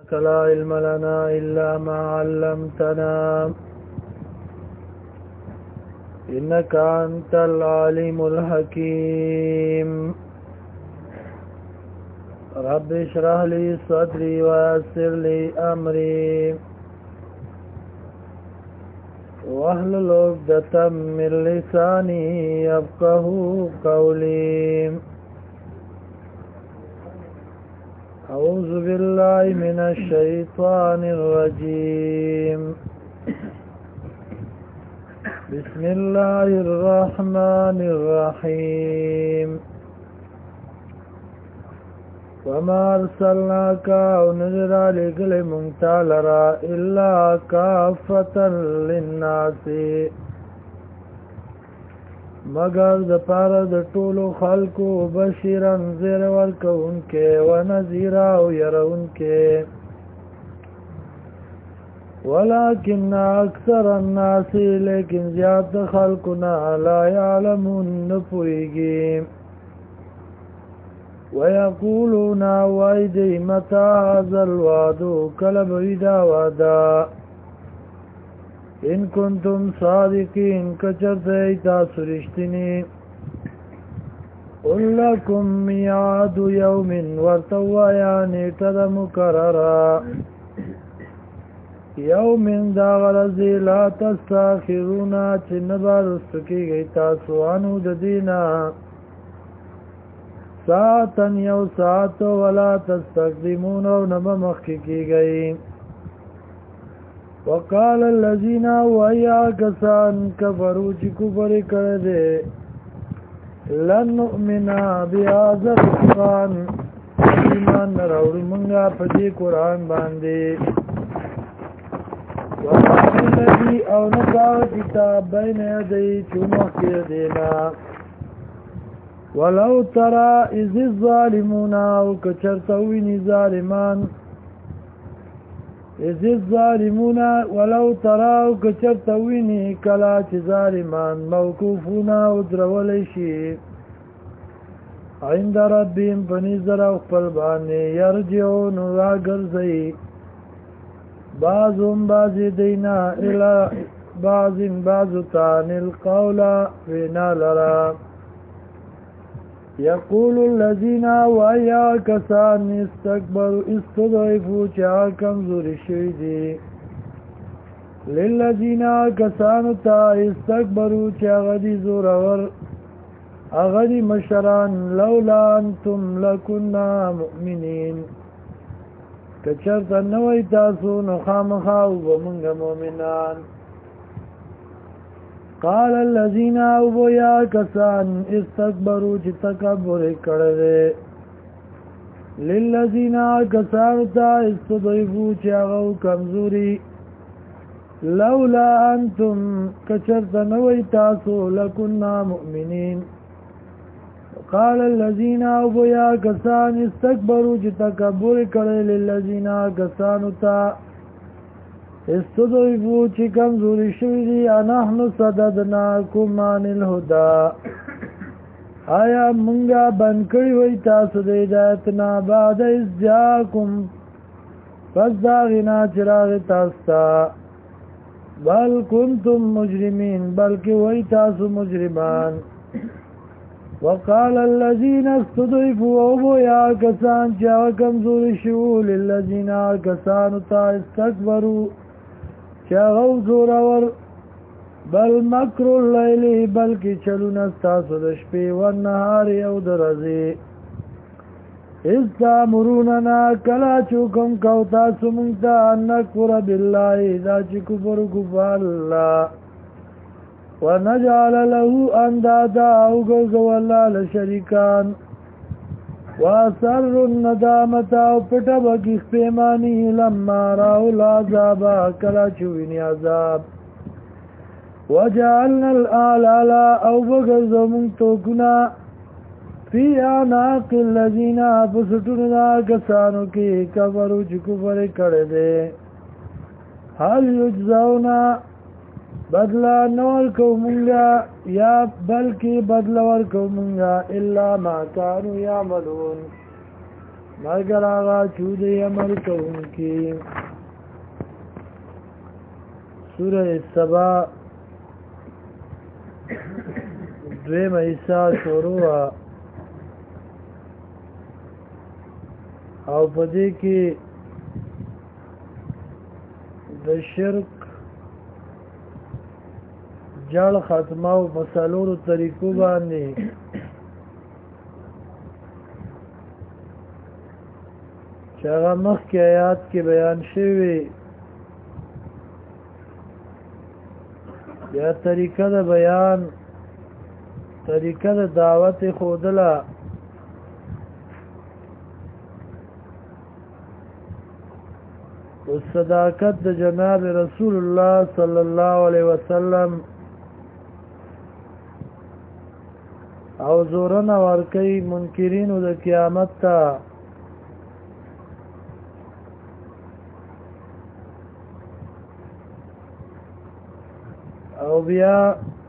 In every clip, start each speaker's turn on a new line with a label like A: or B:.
A: سبحانك لا علم لنا إلا ما علمتنا إنك أنت العليم الحكيم رب اشرح لي صدري ويسر لي أمري واحلل عقدة من لساني يفقهوا قولي أعوذ بالله من الشيطان الرجيم بسم الله الرحمن الرحيم وما أرسلناك ونذر لكل منتالرا إلا كافة للناس مگر د پاره د ټولو خلقو بشیرا زیر ورکونکې و نذیرا او يرونکې ولكن اکثر الناس لیکن زیات خلقنا لا يعلمون نپویږي ويقولون وایدی متى هذا الوعد کله بعیدا وعده ان کنتم صادقین کچرته تاسو رښتینی قل لكم میعاد یوم ورتوایا نیټه د مقرره یوم دا غرضی لا تستاخرون چې نه به رستو کېږئ تاسو عنو د دینه ساعتا یو ساعت ولا تستقدمون او نه به مخکې کېږئ وقال الذين ويا كسان كفروا چې کفر کړه دې لن نؤمن بهذا القرآن ایمان راوړو مونږه په دې قرآن باندې وقال الذي او نقا کتاب بین یدی چومخ دینا ولو ترى اذ الظالمون او کچرتوینی ظالمان اذ الظالمون ولو تراو کچرتوینی کلا چې ظالمان موقوفون او درول شي عند ربهم فنذر خپل باندې يرجعون راګرځي بعضهم بعض دینا الى بعض تان القول وینا لرا يقول الذين ويا كسان استكبروا استضعفوا چا کمزوري شوي دي للذين كسانوا تا استكبروا چا غدي زورور اغدي مشران لولا انتم لكنا مؤمنين کچرت نوې تاسو نو خامخا ومنګ مؤمنان قال الذين ويا كسان استكبروا چې تکبر کړل للذين كسان تا استضعفوا چې هغه کمزوري لولا انتم کچرت نوې تاسو لكنا مؤمنين قال الذين ويا كسان استكبروا چې تکبر کړل للذين كسان تا استضعفوا چې کمزوري شوي دي نحن صددناكم عن الهدى آیا مونږه بند کړی وای تاسو د هدایت نه بعد از جاءکم پس دا غنا چراغ تاسو ته بل کنتم مجرمین بلکې وای تاسو مجرمان وقال الذين استضعفوا ويا كسان چې کمزوري شو للذين كسان تا استكبروا چاغو زورور بل مکر اللیل بلکی چلون استاسو د شپې و نهار او د ورځې استامروننا کلا چوکم کو تاسو مونږ ته نکفر بالله دا چې کفر کوو الله ونجعل له اندادا او ګرځو الله له شریکان واسر الندامت او پټه بکی پیمانی لما راو العذاب کلا چوینی عذاب وجعلنا الآلال او بگرزو منتوکنا فی آناق الذین پسٹونا کسانو کی کفرو چی کفر کرده حال یجزونا بدلا نور کو منگا یا بلکی بدلا ور کو منگا الا ما کانو یعملون مگر آغا چودی عمل کونکی. سورہ سبا دویم ایسا شروع او پدې کې د شرک جړ ختمه او مسالورو طریقو باندې چې هغه مخکې آیات کې بیان شوی یا طریقه د بیان طریقه د دعوت خودله و صداقت د جناب رسول الله صلی الله علیه وسلم او زورنا ورکی منکرینو د قیامت تا او بیا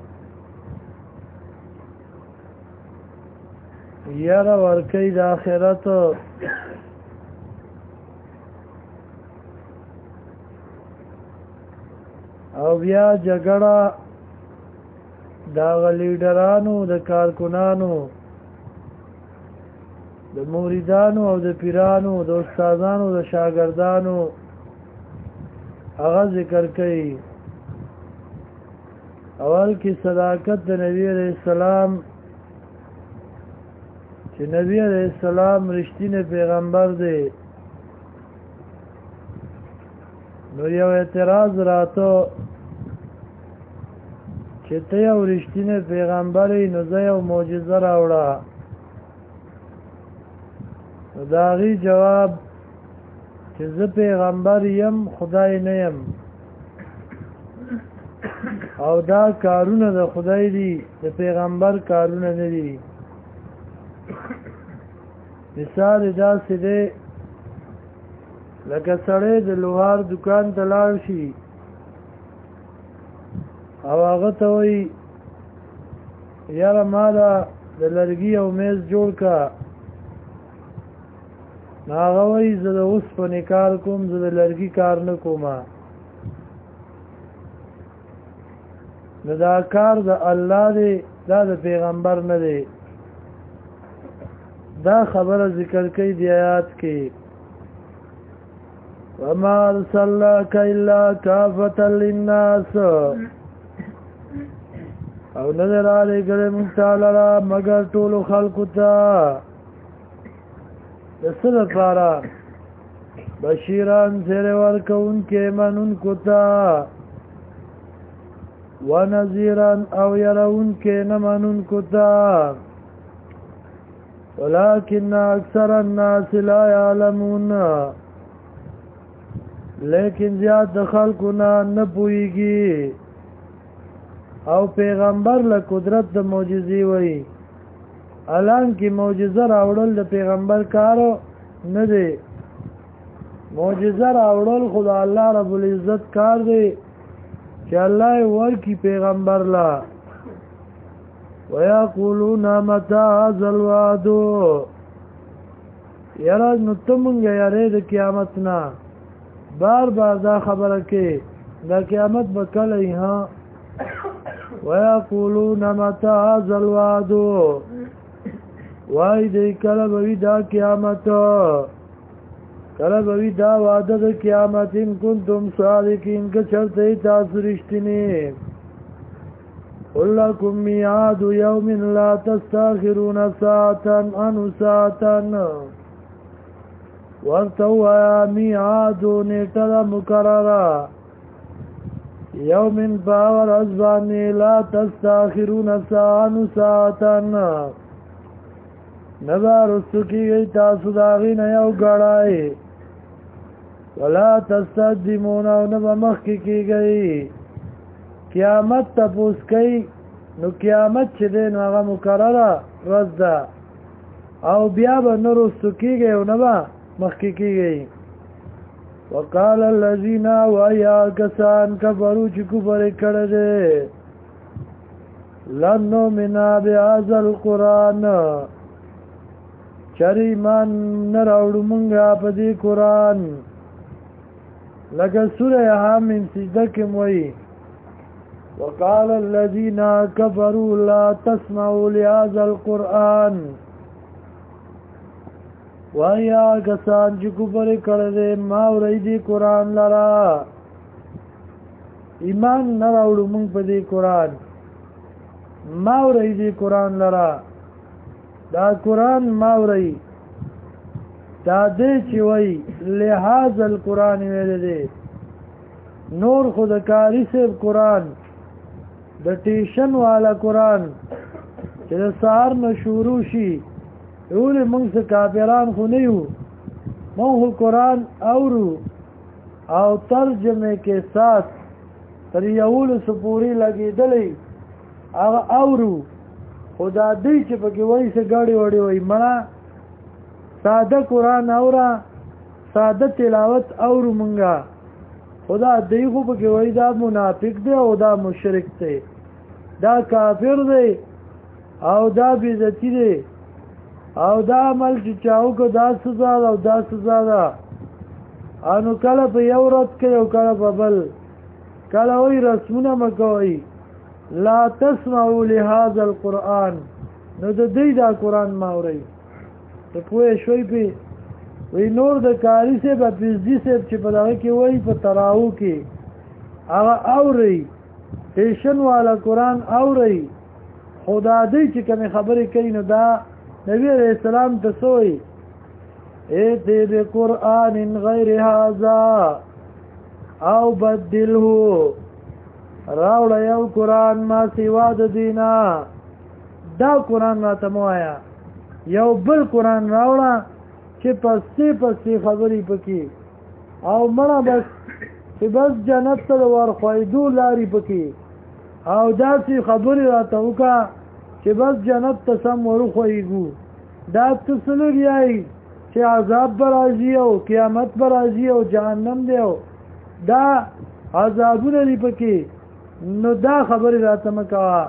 A: یاره ورکی د آخرت او بیا جګړه دا لیډرانو د کارکنانو د موریدانو او د پیرانو د استادانو د شاګردانو هغه ذکر کوي اول کې صداقت د نبی علیہ السلام چې نبی علیہ السلام رښتینی پیغمبر دی نو یو اعتراض راته چې ته یو رښتینی پیغمبر یې نو زه یو معجزه راوړه نو د هغې جواب چې زه پیغمبر یم خدای نه یم او دا کارونه د خدای دي د پیغمبر کارونه نه دي مثال داسې دی لکه سړی د لوهار دکان ته لاړ شي او هغه ته وایي یاره ما د لرګي او میز جوړ که نو هغه وایي زه د اوسپنې کار کوم زه د لرګي کار نه کوم نو دا کار د الله دی دا د پیغمبر نه دی دا خبره ذکر کوي دی آیات کې وما ارسلناک الا کافة للناس او نظر علی گره مختالرا مگر طولو خلقو تا دسر پارا بشیران زیر ورکون کے منون کتا ونذیران او یرون کے نمنون کتا ولكن اکثر الناس لا يعلمون لیکن زیاد خلقنا نپوئیگی او پیغمبر له قدرت د معجزې وای الان کې معجزه راوړل د پیغمبر کارو نه دی معجزه راوړل خدای الله رب العزت کار دی چې الله ورکی پیغمبر لا ويقولون متى هذا الوعد یرا نو تمونږ یاره د قیامت نه بار بار دا خبره کې د قیامت به کله ها ويقولون متى هذا الوعد وای دې کله به دا قیامت کله به دا وعده د قیامت ان کنتم صادقین که چرته تاسو رښتینی قل لكم ميعاد يوم لا تستاخرون ساعة عن ساعة ورتوا ميعاد نيتل مكررا يوم باور ازباني لا تستاخرون ساعة ساعة نبا رستکی گئی تاسو داغین یو گڑائی ولا تستقدمون او نبا مخی کی گئی قیامت تپوس کئی نو قیامت چه دی نو آغا مکرره رز ده او بیا به نرستو کی گئی او نبا مخی کی گئی وقال الذين ويا كسان كفروا چې کفر کړه لن نؤمن بهذا القران چر ایمان نراوړو مونږه په دې قرآن لکه سوره حامیم سجده کې وایي وقال الذين كفروا لا تسمعوا لهذا القرآن وَيَا کسان چې کفر کړی دی ما اورئ دې قرآن لرا ایمان نه راوړو موږ په دې قرآن ما اورئ دې قرآن لرا دا قرآن ما اورئ دا دې چې وایي لهذا القرآن ویل دی نور خود کاری صاحب قرآن د ټیشن والا قرآن چې د سهار نه شروع شي اولی منگ سے کافران خو نیو منگ خو قرآن اورو او ترجمه کے ساتھ تر یولو سپوری لگی دلی اورو خدا دی چه پکی وی سے گاڑی وڑی وی منا ساده قرآن اورا ساده تلاوت اورو منگا خدا دی خو پکی وی دا منافق دی او دا مشرک دی دا کافر دی او دا بیزتی دی او دا عمل چې چاو کو دا سزا ده او دا سزا ده انو کله په یو رات کې او کله په بل کله وی رسمونه مکوئ لا تسمعوا لهذا القرآن نو د دې دا قرآن ما اورئ ته پوه شوي په وی نور د کاری سے په پزدي سے چې په دغه کې وای په تراو کې هغه اورئ ټیشن والا قرآن اورئ خدا دې چې کوم خبرې کوي نو دا نبی علیہ السلام تسوئی ایتی بقرآن غیر هذا او بدلہو راوڑا یو قرآن ما سوا د دینا دا قرآن ما تموایا یو بل قرآن راوڑا چې پستی خبری پکی او منا بس چې بس جنت تا ورخوائدو لاری پکی او داسی خبری را تاوکا چې بس جنت ته سم ورخوئیږو دا تسلوګ یای چې عذاب برازي او قیامت برازي او جهنم دی او دا عذابونه دی پکې نو دا خبره راته مکوا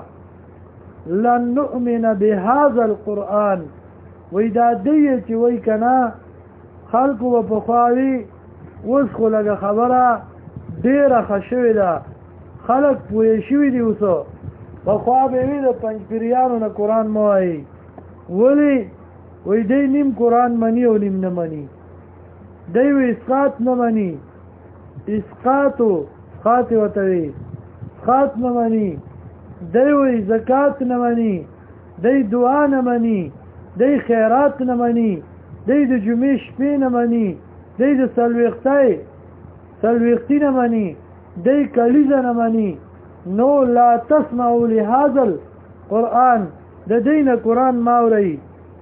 A: لن نؤمن بهذا القرآن وې دا دی چې وای کنا خلق و بخاری اوس خو لګه خبره ډیره خشوي ده خلق پوه شوي دي اوسه بخوا به وی د پنځپیریانو نه قرآن موای ولی وی دی نیم قرآن منی او نیم نه منی دی وی اسقاط نه منی اسقاطو خاطی وتوی اسقاط نه منی دی وی زکات نه منی دی دعا نه منی دی خیرات نه منی دی د جمعې شپې نه منی دی د سلویختی نه منی دی کلیزه نه منی نو لا تسمعوا لهذا القرآن د دین قرآن ماورئی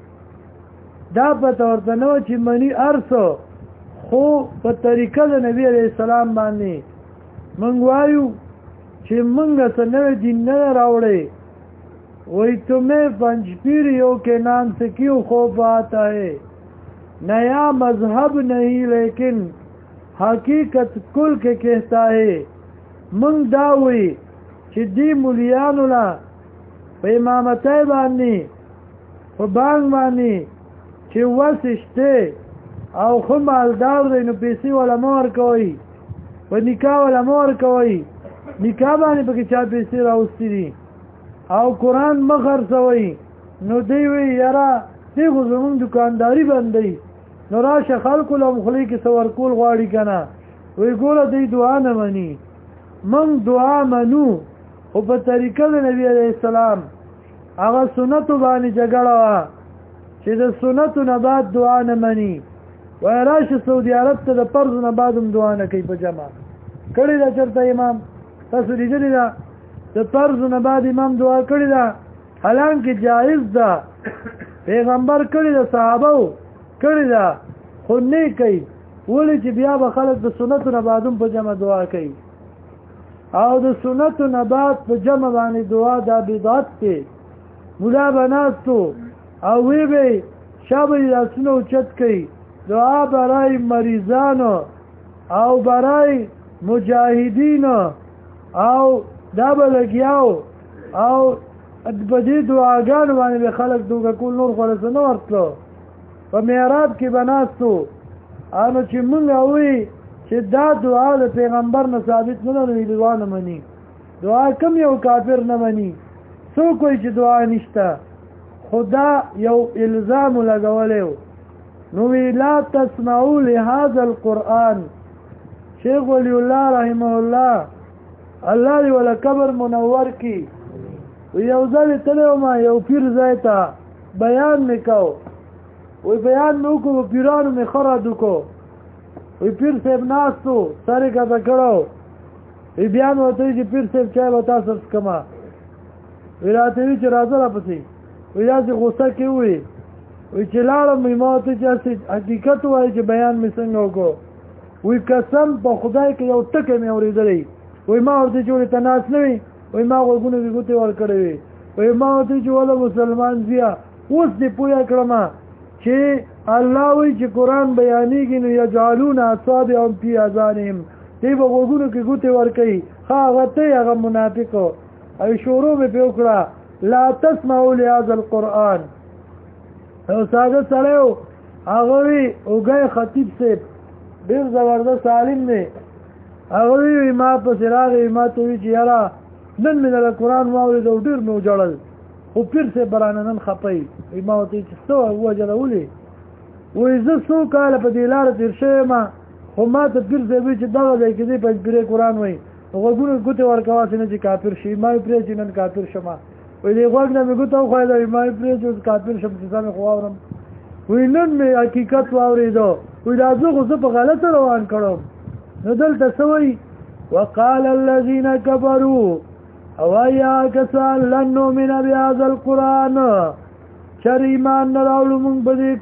A: دا پته ورته نو چې منی ارسو خو په طریقه د نبی علیہ السلام باندې منګ وایو چې منګه سنوي دین نه راوړې وہی تمہیں پنج پیریوں کے نام سے کیوں خوف آتا ہے نیا مذہب نہیں لیکن حقیقت کل کے کہتا ہے منگ داوی چې دی مولیانو لا په امامتای باندې په بانک باندې چې وسشته او خو مالدار دی نو پیسې ولا مور کوي په نکاح ولا مور کوي نکاح باندې پکې چا پیسې راوستي دي او قرآن مخر سوي نو دی وی یاره دی خو زمونږ دکانداري بندي نو راشه خلکو له مخلي کې سور کول غواړي کنه وی ګوره دی دعا نه مني من دعا منو او په طریقه د نبی علیہ السلام هغه سنتو باندې جګړه وا چې د سنتو نه بعد دعا نه مني وای راشه سعودي عرب ته د فرض نه بعد هم دعا نه کوي په جمع کړي دا چرته امام تاسو لیدلی دا د فرض نه بعد امام دعا کړي دا حالانکه جائز ده پیغمبر کړي دا صحابه کړي دا خو نه کوي ولې چې بیا به خلک د سنتو نه بعد هم په جمع دعا کوي او د سنتو نه بعد په جمع باندې دعا دا بدعت دی مولا بناستو او وی به شابه لاسونو چت کوي دعا برای مریضانو او برای مجاهدینو او دا بلګیاو او په دې دعاګانو باندې خلک دوه کول نور خلاص نه ورتلو په محراب کې بناستو انو چې مونږ وی چې دا دعا د پیغمبر نه ثابت نه دی دعا نه مني دعا کم یو کافر نه مني څوک کوئی چې دعا نشته خدا یو الزام لګولیو نو وی لا تسمعوا لهذا القرآن شیخ ولی الله رحمه الله الله دی ولا قبر منور کی یو ځل تلو ما یو پیر زایتا بیان نکاو وی بیان نو کو پیرانو می خرادو کو وی پیر صاحب ناستو سره کا کړو وی بیان وته چې پیر صاحب چای وتا سر کما وی راته وی چې راځه را پسی وی راځي غوسه کی وی چې لاړم ما ته چې حقیقت وای چې بیان می څنګه وکړو وی قسم په خدای کې یو ټکی مې اورېدلې وی ما ورته چې ته ناس نه وي وی ما غوږونه کې ګوتې ور کړې وی ما ورته چې ولا مسلمان بیا اوس دې پوهه کړم چې الله وی چې قرآن بیانېږي نو یجعلون اصابعهم فی اذانهم دې به غوږونو کې ګوتې ور کوي هغه ته هغه منافق او شروع به وکړه لا تسمعوا لهذا القرآن او ساده سره هغه وی اوګای خطیب صاحب ډیر زبردست عالم دی هغه وی ما په سراغ ما ته وی چې یاره نن مې د قرآن واورېد او ډېر مې وجړل خو پیر صاحب برانه نن خپئ ما ورته چې څه ووجله ولې وایي زه څو کاله په دې لاره تېر شوی یم خو ما ته پیر صاحب وایي چې دغه ځای کې دی پنځپیرې قرآن وایي غوږونو ګوتې ورکواسې نه چې کافر شي ما یې پرېږدي نن کافر شمه وایي دې غوږ نه مې ګوته وښویله ما یې پرېږدي اوس کافر شم چې سمې خو واورم وایي نن مې حقیقت واورېدو وایي دا زه خو زه په غلطه روان کړم نو دلته څه وایي وقال الذين كفروا او ایا کسان لن نؤمن بهذا القرآن چر ایمان نه راوړو موږ په دې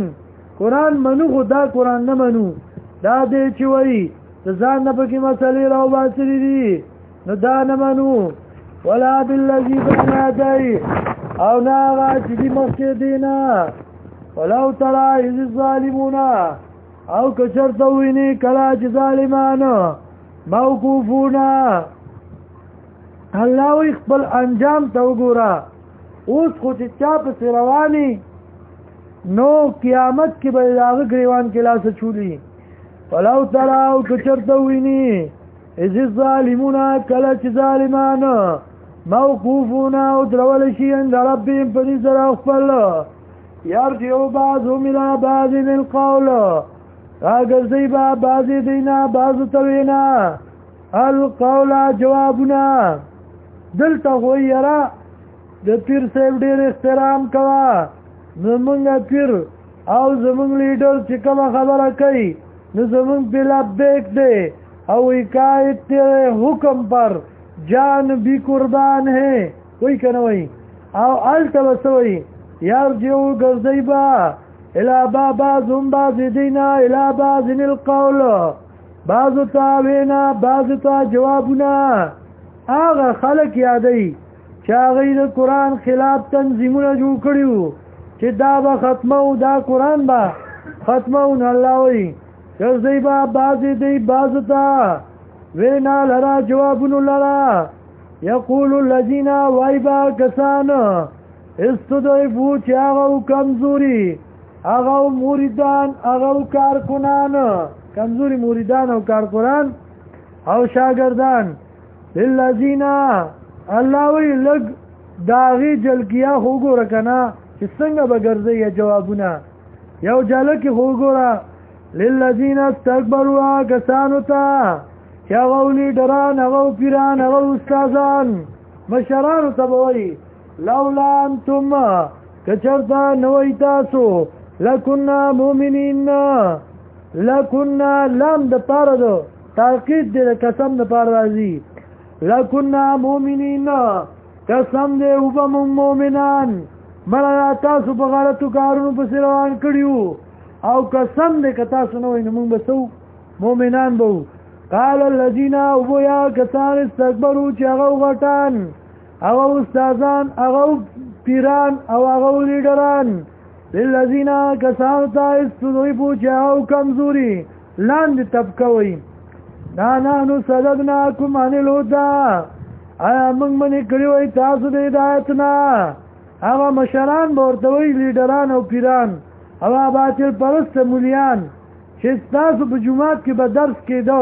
A: قرآن منو خو دا قرآن نه منو دا دې چې وایي د ځان نه پکې مسلې راوباسلې دي نو دا نه منو ولا بالذي بين يديه او نه هغه چې دي مخکې دي نه ولو ترى إذ الظالمون او که چېرته ووینې کله چې ظالمان موقوفون الله وی خپل انجام ته وګوره اوس خو چې چا پسې رواني نو قیامت کې به د هغه ګریوان کې لاسه چولي ولو ترى او که چېرته ووینې اذ الظالمون کله چې ظالمان موقوفون او درول شي عند ربهم په دې سره خپل یرجع بعضهم الى بعض القول راګرځي به بعضې دینا بعضو ته وینا القول جوابونه دلته خو یاره د پیر صاحب ډېر احترام کوه زمونږ پیر او زمونږ لیډر چې کومه خبره کوي نو زمونږ پې لبیک دی او حکایت تیرے حکم پر جان بھی قربان ہے کوئی که نه وایي او هلته به څه وایي یرجعو ګرځئ به الى بعضهم بعض دینا الى بعض القول بعضو ته وینا بعضو ته جوابونه هغه خلک یادوي چې هغوی د قرآن خلاف تنظیمونه جوړ کړي وو چې دا به ختمو دا قرآن به ختمو نو الله وایي ګرځئ به بعضې دی بعضو ته وینا لره جوابونو لره یقول الذین وایي به کسان استضعفوا چې هغه کمزوري هغه مریدان هغه کارکنان کمزوري مریدان او کارکنان او شاگردان للذین الله وی لګ داغي جلګیا وګوره کنه چې څنګه به ګرځي جوابونه یو جلګي وګوره للذین استكبروا کسانو ته چې هغه لیډران هغه پیران هغه استادان مشران ته وایي لولا انتم کچرتا نوئی تاسو لکنا مومنین لکنا لام د پاره دو تاکید دی قسم د پاره راځي لکنا مومنین قسم دی او به مومنان مړه تاسو په غلطو کارونو پسې روان کړیو او قسم دی که تاسو نه وای نو موږ به څو مومنان به قال الذین او یا کسان استکبروا چې هغه غټان هغه استادان هغه پیران او هغه لیډران للذین کسانو ته استضعفوا چې هغه کمزوري لاندې طبقوي نحن صددناکم عن الهدى آیا موږ منې کړي وای تاسو د هدایت نه هغه مشران به ورته وایي لیډران او پیران او باطل پرست مولیان چې تاسو په جمعات کې به درس کېدو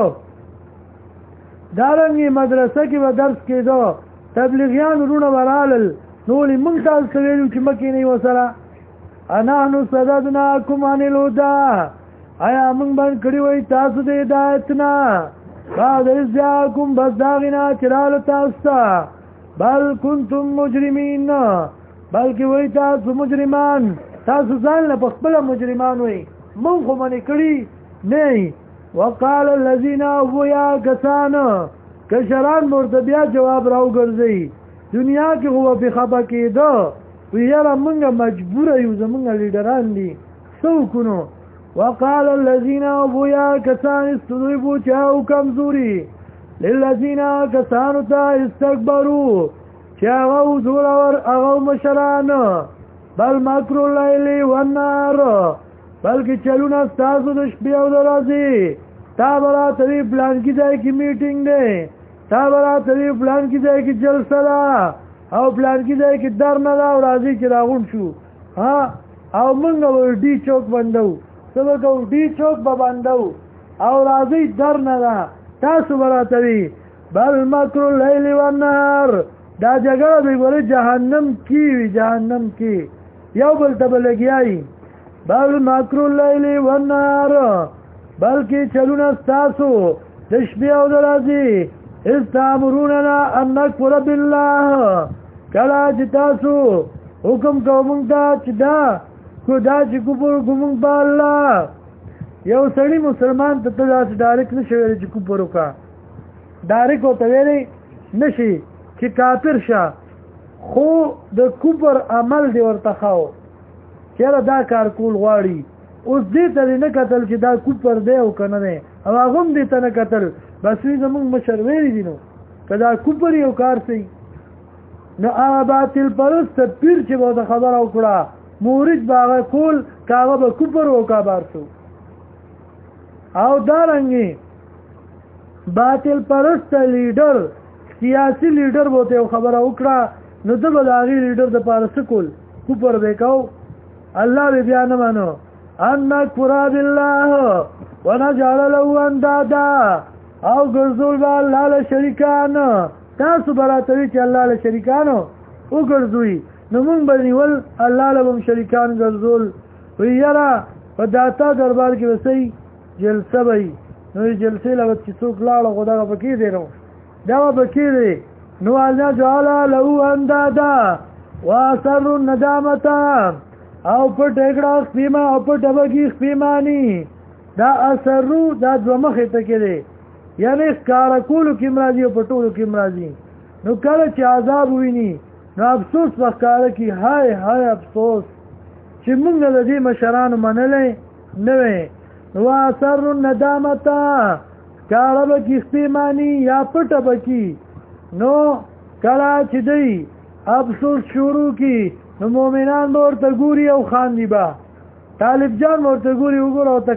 A: دارنګې مدرسه کې به درس کېدو تبلیغیان ورونه ورالل نو ولې موږ تاسو ته ویلو چې مه کښېنئ ورسره انحنو صددناکم عن الهدى آیا موږ بند کړي وئ تاسو د هدایت نه بعد اذ جاءکم بس د هغې نه چې راغله تاسو ته بل کنتم مجرمین بلکې وئ تاسو مجرمان تاسو ځان له په خپله مجرمان وئ موږ خو منې کړي نه وقال الذين ويا کسان کشران ورته بیا جواب راوګرځئ دنیا کې خو به خفه کېده وی یاره موږ مجبوره یو زموږ لیډران دي څه وکړو وقال الذين ويا کسان استضعفوا چې او کمزوري للذين کسانو ته استكبروا چې هغه زورور هغه مشران بل مکر الليل والنهار بلکې چلونه ستاسو د شپې او د ورځې تا به راته وي پلانکي ځای کې میټینګ دی تا به راته وي پلانکي ځای کې جلسه ده او پلانکي ځای کې در نه ده او راځي چې راغونډ شو او موږ به ډي چوک بندو څه به کوو ډي چوک به بندو او راځي در نه ده تاسو به راته وي بل مکر اللیل والنهار دا جګړه به ګورې جهنم کې وي جهنم کې یو بل ته به لګیایي بل مکر اللیل والنهار بلکې چلونه ستاسو د شپې او د ورځې اذ تأمروننا ان نکفر بالله کله چې تاسو حکم کوو موږ ته چې دا چې کفر وکړو موږ په الله یو سړي مسلمان ته داسې ډایرکټ نشي ویلی چې کفر وکړه ډایرکټ ورته ویلی نشي چې کافر شه خو د کفر عمل دی ورته ښه چېره دا کار کول غواړي اوس دې ته نه کتل چې دا کفر دی او که نه دی او هغه هم دې ته نه کتل بس وی زمونږ مشر ویلي دي نو که دا کفر یو کار صحیح نو هغه باطل پرسته پیر چې به د خبره وکړه مورد به هغه کول که هغه به کفر وکابار شو او دارنګې باطل پرسته لیډر سیاسي لیډر به ورته یو خبره وکړه نو ده به د هغې لیډر دپاره څه کول کفر به یې کو الله به بیا نه منو ان نکفر بالله ونجعل له اندادا او ګرځول به الله له شریکان تاسو به راته وي چې الله له شریکانو وګرځوي نو موږ به نیول الله له هم شریکان ګرځول وی یاره په داتا دربار کې به صحیح جلسه به وي نو جلسې له چې څوک لاړه خو دغه پکې دی نو دغه پکې دی نو ونجعل له اندادا واسروا الندامه او په ټیکړه خپیما او په ډبګي خپیمانی دا اثرو دا دوه مخې ته کې دی یعنی ښکاره کولو کې مرادي او په ټولو کې مرادي نو کله چې عذاب ویني نو افسوس به ښکاره کړي هاي هاي افسوس چې موږ د دې مشرانو منلی نه وی نو اثرو الندامته ښکاره به کې خپیمانی یا پټه به کې نو کله چې دی افسوس شروع کی نو مومنان به ورته ګوري او خاندي به طالب جان به ورته ګوري وګوره ورته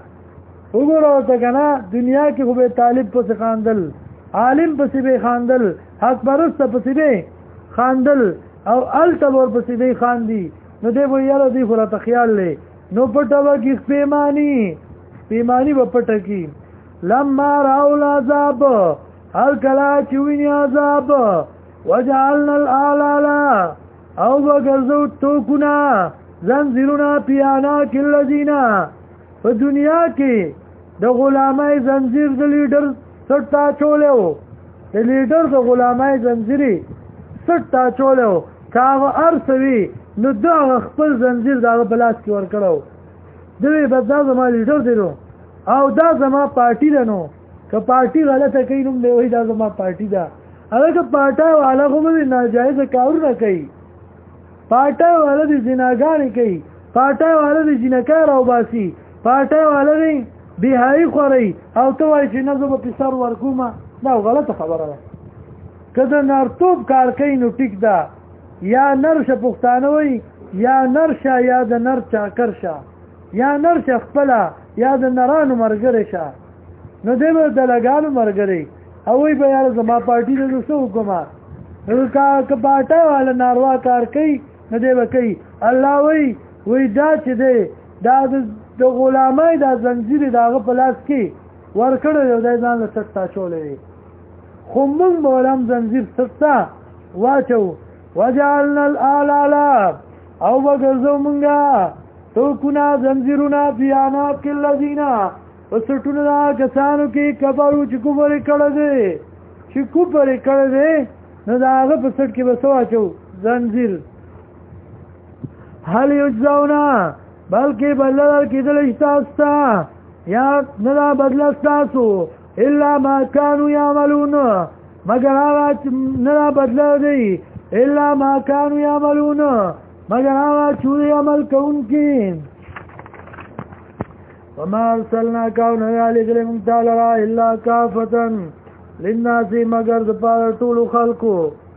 A: که نه دنیا کې خو به طالب پسې خاندل عالم پسې به خاندل حق پرسته پسې به خاندل او هلته به ورپسې به خاندي نو دی به یاره دی خو راته خیال دی نو پټه به کې پیمانی به پټه کې لما راو العذاب هر کله چې ویني عذاب وجعلنا الاعلالا او بگرزو توکونا زنزیرونا پیاناک اللذین په دنیا کې د غلامای زنجیر د لیډر سټا چولیو د لیډر د غلامای زنجیری سټا چولیو کاغه ارسوي نو دغه خپل زنجیر دغه بلاس کې ور کړو دوی بددا زما لیډر دی نو او دا زما پارټي ده نو که پارټي غلطه کوي نو دی وای دا زما پارټي ده هغه که پارټا والا خو به ناجایز کارونه کوي پاټا والا دی زناګانې کوي پاټا والا دی جنکار او باسي پاټا والا دی بهایي خوري او ته وایي چې نه زه به پسر ورکومه دا غلطه خبره ده که د نرتوب کار کوي نو ټیک ده یا نرشه پښتانه وایي یا نرشه یا د نر چاکر شه یا نرشه خپله یا د نرانو ملګری شه نو دی به د لګانو ملګری او وایي به یاره زما پارټي ده زه څه وکړمه که پاټا والا ناروا کار کوي نه دی به کوي الله وی دا چې دی دا د غلامای دا زنجیر داغه په لاس کې ورکړی یو دی ځان له سټ تاچولی خو موږ به ولهم زنجیر سټ واچو وجعلنا الاغلال او وګرځو مونږه توکونه زنجیرونه فی اعناق الذین په سټونو دا کسانو کې کفرو چې کفر کړی دی نو د هغه په سټ کې به څه واچو زنجیر هل یجزونا بلکې بدله درکېدلی ستاسو ته یا نه دا بدله ستاسو الا ما کانوا یعملون مگر هغه نه دا بدله دی الا ما کانوا یعملون مگر هغه چې عمل کوونکي وما ارسلناک او نه علیګلې موږ تعالی الا کافة للناس مگر د پاره ټولو خلکو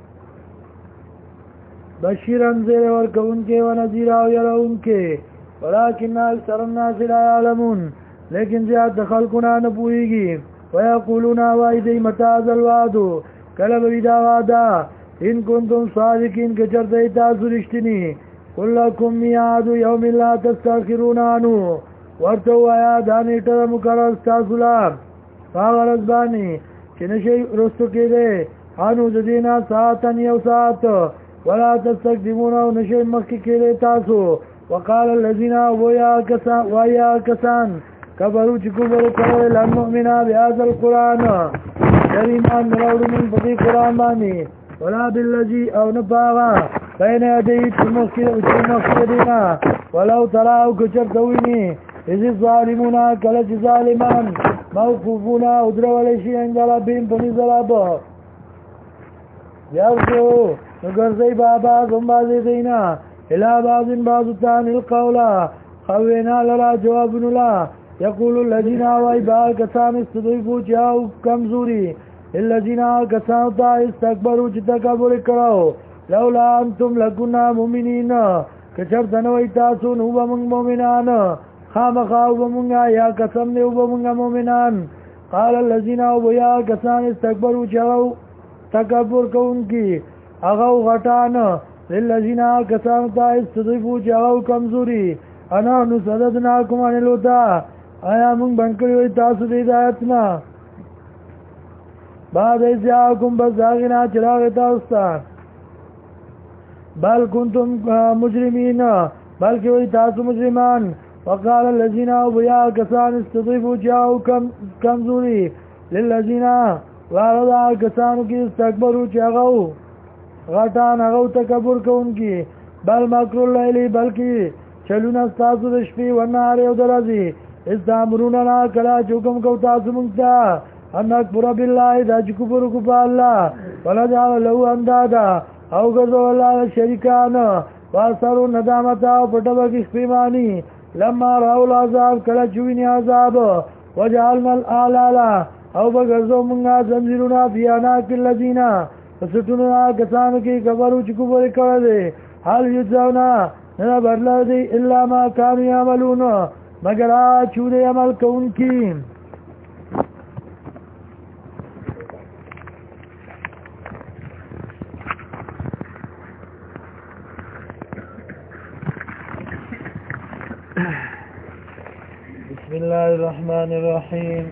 A: بشیرا زیر ورکوونکي و نذیر او يرونکي ولكن اکثر الناس لا يعلمون لیکن زیاد د خلکونه نه پوهیږي ويقولون وایدی متى ذا الوعد کله به دا وعده ان کنتم صادقین که چرته تاسو رښتینی قل لكم میعاد یوم لا تستاخرون عنه ورته وایا دا نیټه مقرر تاسو لا هغه ورځ باندې چې نشي رستو کېده انو د دینه ساعتن یو ساعت ولا تستقدمون او نشي مخکې کېده تاسو وقال الذين ويا كسان كبروا چې کفر کړل لن نؤمن بهذا القران کریمان نراوړو من په دې قران باندې ولا بالذي او نباغا بين يديه مخکې دینا ولو تراو کچر دویني اذ الظالمون کله چې ظالمان موقوفون او درول شي عند ربهم بني ذلاب یارجو نګرځي بابا زمبازي دینا الى بعض تان القول خوینا للا جواب نلا يقول الذين وایبا کسان استضعفوا جاو کمزوري الذين كسانوا استكبروا چې تکبر کړو لولا انتم لكنا مؤمنين کچر دنوي تاسو نو موږ مؤمنان خامخاو بمونگا یا قسم دیو بمونگا مومنان قال الذين ويا کسان استكبروا چاو تکبر کونکی اغاو غټان للذين کسان تا استضعفوا چاو کمزوری انا نصددناكم عن الهدى آیا مونږ بنکړی وي تاسو د هدایتنا بعد ازیاکم بزاغنا چراغ تاسو بل کنتم مجرمین بلکې وي تاسو مجرمان وقال الذين ويا كسان استضيفوا جاءوا كمزوري للذين واردا كسان کی استكبروا جاءوا غټان هغه تکبر کوونکی بل مکر الليل بلکې چلونه تاسو د شپې و نهار او درځي استامروننا کلا حکم کو تاسو مونږ ته ان اکبر بالله دا کفر کو په الله ولجعل له اندادا او ګرځول الله شریکان واسرو ندامت او پټوګي سپیمانی لما راو العذاب کله چوینی عذاب وجعلنا الاغلال او بغرزو منگا زنجیرونا فی عناق الذین فسټونو کسانو کې کفرو چې کفر کړل حال یجزونا نه بدلا دی الا ما كانوا يعملون مگر چې دوی عمل کوونکي بسم الله الرحمن الرحيم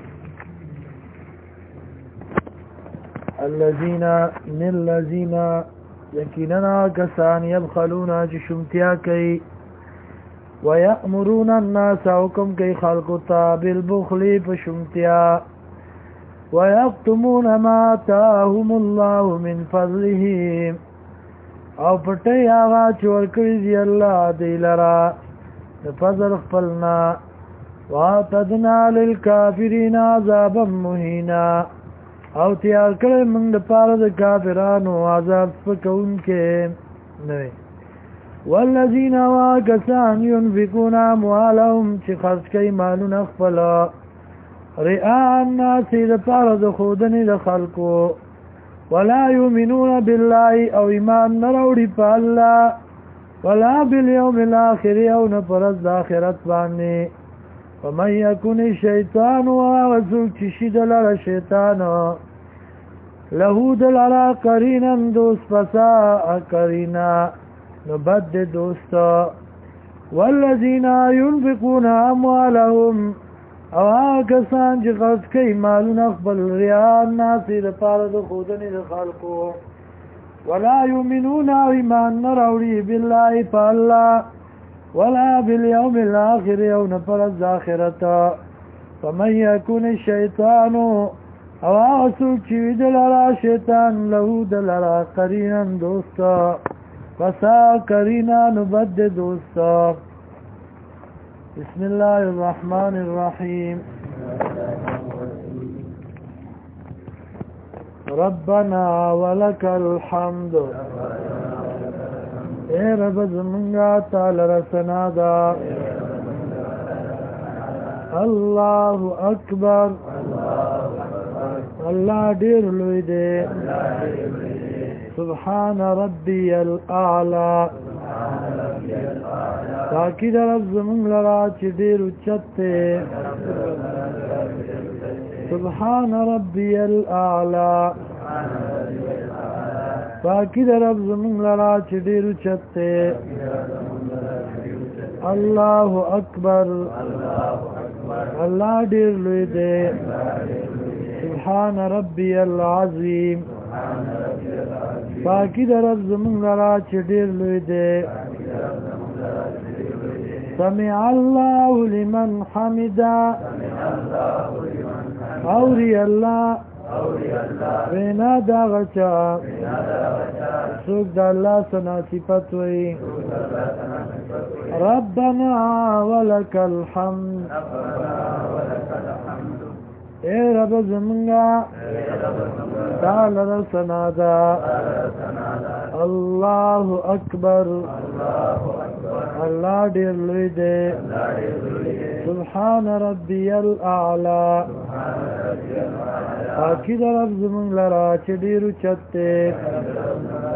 A: الذين يكننا كسان يبخلون جشمتيا كي ويأمرون الناس حكم كي خلقتا بالبخل بشمتيا ويكتمون ما آتاهم الله من فضله او پټي هغه چور کړی دی الله دی لرا فضل خپلنا واتدنا للكافرين عذابا مهينا او تیار کړی موږ د پاره د کافرانو عذاب پکونکې نه والذین واکسان ينفقون اموالهم چې خرج کوي مالونه خپل رئاء الناس د پاره د خودنې د خلکو ولا يؤمنون بالله او ایمان نه راوړي په الله ولا باليوم الاخر او نه پر د آخرت باندې ومن يكن الشيطان وغزوك تشيد لرى الشيطان له دلالة قرينا دوست فساء قرينا نبد دوست والذین ينفقون اموالهم او هغه کسان چې خرڅ کوي مالونه خپل ریا الناس لپاره د ښودنې د خلکو ولا یؤمنون ایمان نه راوړي بالله په الله ولا بالیوم الاخر او نه پر ورځ د آخرت فمن یکن الشیطان او هغه څوک چې وي د لره شیطان له د لره قرینا دوسته فسا قرینا نو بد د دوسته بسم الله الرحمن الرحیم ربنا ولك الحمد اے رب زمونږه تعالی رسنا دا الله اکبر الله ډیر لوی دی سبحان ربي الاعلى تاکید رب زمونږ لرا چې ډیر اوچت دی سبحان ربي الاعلى تاکید رب زمونږ لرا چې ډیر اوچت دی الله اکبر الله ډیر لوی دی سبحان ربي العظیم تاکید رب زمونږ لرا چې ډیر لوی دی سمع الله لمن حمدا اوری الله وینا دا غچا سوک دا اللہ سنا صفت وی ربنا ولک الحمد اے رب زمانگا تعالی رسنا دا اللہ اکبر اللہ دیر لوی دے سبحان ربی الاعلی اکی در رب زمان لرا چه دیرو چته